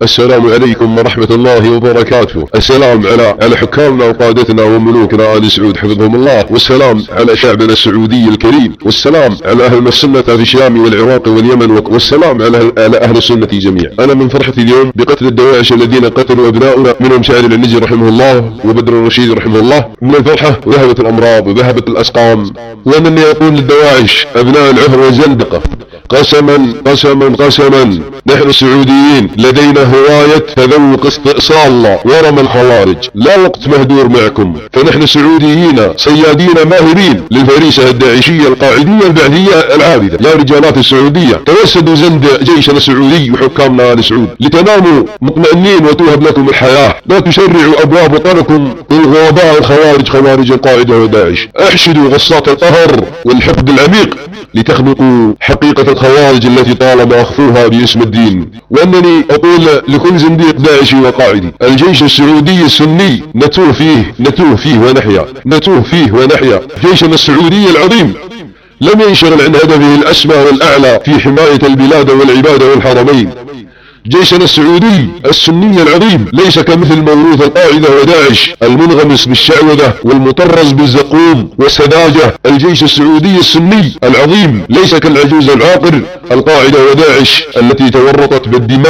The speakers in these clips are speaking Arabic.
السلام عليكم ورحمة الله وبركاته. السلام على حكامنا وقادتنا وملوكنا آل سعود حفظهم الله، والسلام على شعبنا السعودي الكريم، والسلام على أهل السنة في الشام والعراق واليمن، والسلام على أهل السنة جميعا. أنا من فرحتي اليوم بقتل الدواعش الذين قتلوا أبناؤنا، منهم شاعر العنزي رحمه الله وبدر الرشيد رحمه الله. من الفرحة ذهبت الأمراض وذهبت الأسقام، وأنني أقول للدواعش أبناء العهر والزندقة: قسما قسما قسما نحن السعوديين لدينا هواية تذوق استئصال ورم الخوارج، لا وقت مهدور معكم، فنحن سعوديين صيادين ماهرين للفريسة الداعشية القاعدية البعثية العابدة. يا رجالات السعودية، توسدوا زند جيشنا السعودي وحكامنا آل سعود لتناموا مطمئنين وتوهب لكم الحياة، لا تشرعوا أبواب وطنكم للغرباء الخوارج، خوارج القاعدة وداعش. احشدوا غصات القهر والحقد العميق لتخنقوا حقيقة الخوارج التي طالما أخفوها باسم الدين. وأنني أقول لكل زنديق داعشي وقاعدي: الجيش السعودي السني نتوه فيه ونحيا. جيشنا السعودي العظيم لم ينشغل عن هدفه الأسمى والأعلى في حماية البلاد والعباد والحرمين. جيشنا السعودي السني العظيم ليس كمثل موروث القاعدة وداعش المنغمس بالشعوذة والمطرز بالزقوم والسذاجة. الجيش السعودي السني العظيم ليس كالعجوز العاقر القاعدة وداعش التي تورطت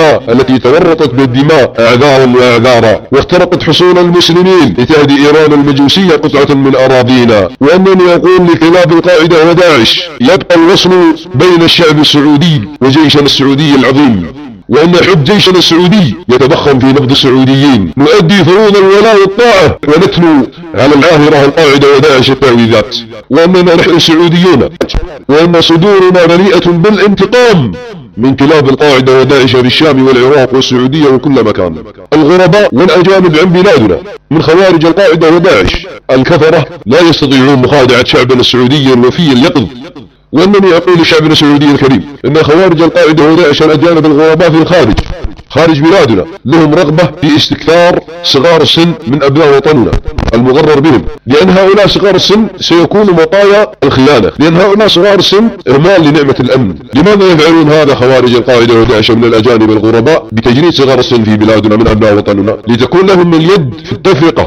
بالدماء أعذارا وأعذارا، واخترقت حصون المسلمين لتهدي إيران المجوسية قطعة من أراضينا. وأنني أقول لكلاب القاعدة وداعش: يبقى الوصل بين الشعب السعودي وجيشنا السعودي العظيم، وأن حب جيشنا السعودي يتضخم في نبض السعوديين. نؤدي فروض الولاء والطاعة ونتلو على العاهرة القاعدة وداعش التعويذات، وأننا نحن السعوديون، وأن صدورنا مليئة بالانتقام من كلاب القاعدة وداعش في الشام والعراق والسعودية وكل مكان. الغرباء والأجانب عن بلادنا من خوارج القاعدة وداعش الكفرة لا يستطيعون مخادعة شعبنا السعودي الوفي اليقظ. وأنني أقول لشعبنا السعودي الكريم إن خوارج القاعدة وداعش الأجانب الغرباء في الخارج، خارج بلادنا، لهم رغبة في استكثار صغار السن من أبناء وطننا المغرر بهم، لأن هؤلاء صغار السن سيكونوا مطايا الخيانة، لأن هؤلاء صغار السن إهمال لنعمة الأمن. لماذا يفعلون هذا خوارج القاعدة وداعش من الأجانب الغرباء بتجنيد صغار السن في بلادنا من أبناء وطننا؟ لتكون لهم اليد في التفرقة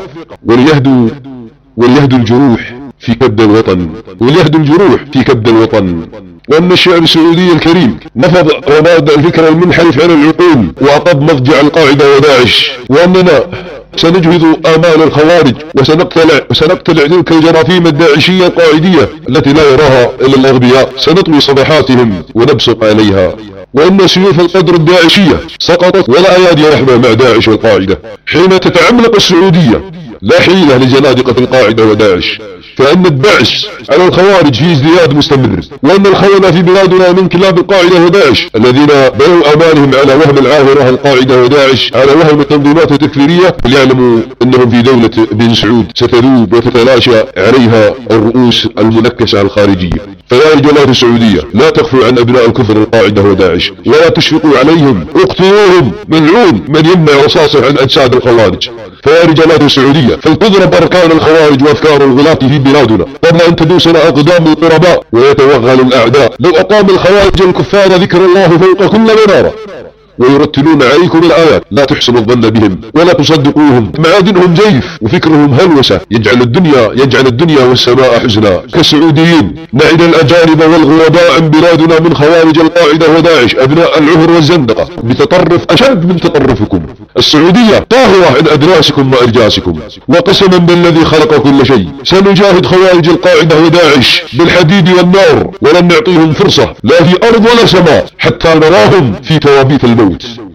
وليهدوا الجروح في كبد الوطن. وأن الشعب السعودي الكريم نفض رماد الفكر المنحرف عن العقول وأطب مضجع القاعدة وداعش، وأننا سنجهد آمال الخوارج وسنقتلع تلك الجراثيم الداعشية القاعدية التي لا يراها إلا الأغبياء. سنطوي صفحاتهم ونبصق عليها. وأن سيوف القدر الداعشية سقطت ولا أيادي رحمة مع داعش والقاعدة. حين تتعمق السعودية لا حيلة لزنادقة القاعدة وداعش، فإن الدعس على الخوارج في ازدياد مستمر. وأن الخونة في بلادنا من كلاب القاعدة وداعش الذين بنوا آمالهم على وهم العاهرة القاعدة وداعش، على وهم التنظيمات التكفيرية، ليعلموا أنهم في دولة بن سعود ستذوب وتتلاشى عليها الرؤوس المنكسة الخارجية. فيا رجالات السعودية، لا تخفوا عن أبناء الكفر القاعدة وداعش، ولا تشفقوا عليهم، اقتلوهم، ملعون من يمنع رصاصه عن أجساد الخوارج. فيا رجالات السعودية، فلتضرب أركان الخوارج وأفكار الغلاة في بلادنا قبل أن تدوسنا أقدام القرباء ويتوغل الأعداء. لو أقام الخوارج الكفار ذكر الله فوق كل منارة ويرتلون عليكم الآيات لا تحسنوا الظن بهم ولا تصدقوهم. معادنهم جيف وفكرهم هلوسة، يجعل الدنيا والسماء حزنا. كالسعوديين نعد الأجانب والغرباء عن بلادنا من خوارج القاعدة وداعش أبناء العهر والزندقة بتطرف أشد من تطرفكم. السعودية طاهرة عن أدراسكم وأرجاسكم، وقسما بالذي خلق كل شيء سنجاهد خوارج القاعدة وداعش بالحديد والنار، ولن نعطيهم فرصة لا في أرض ولا سماء حتى نراهم في توابيت الموت.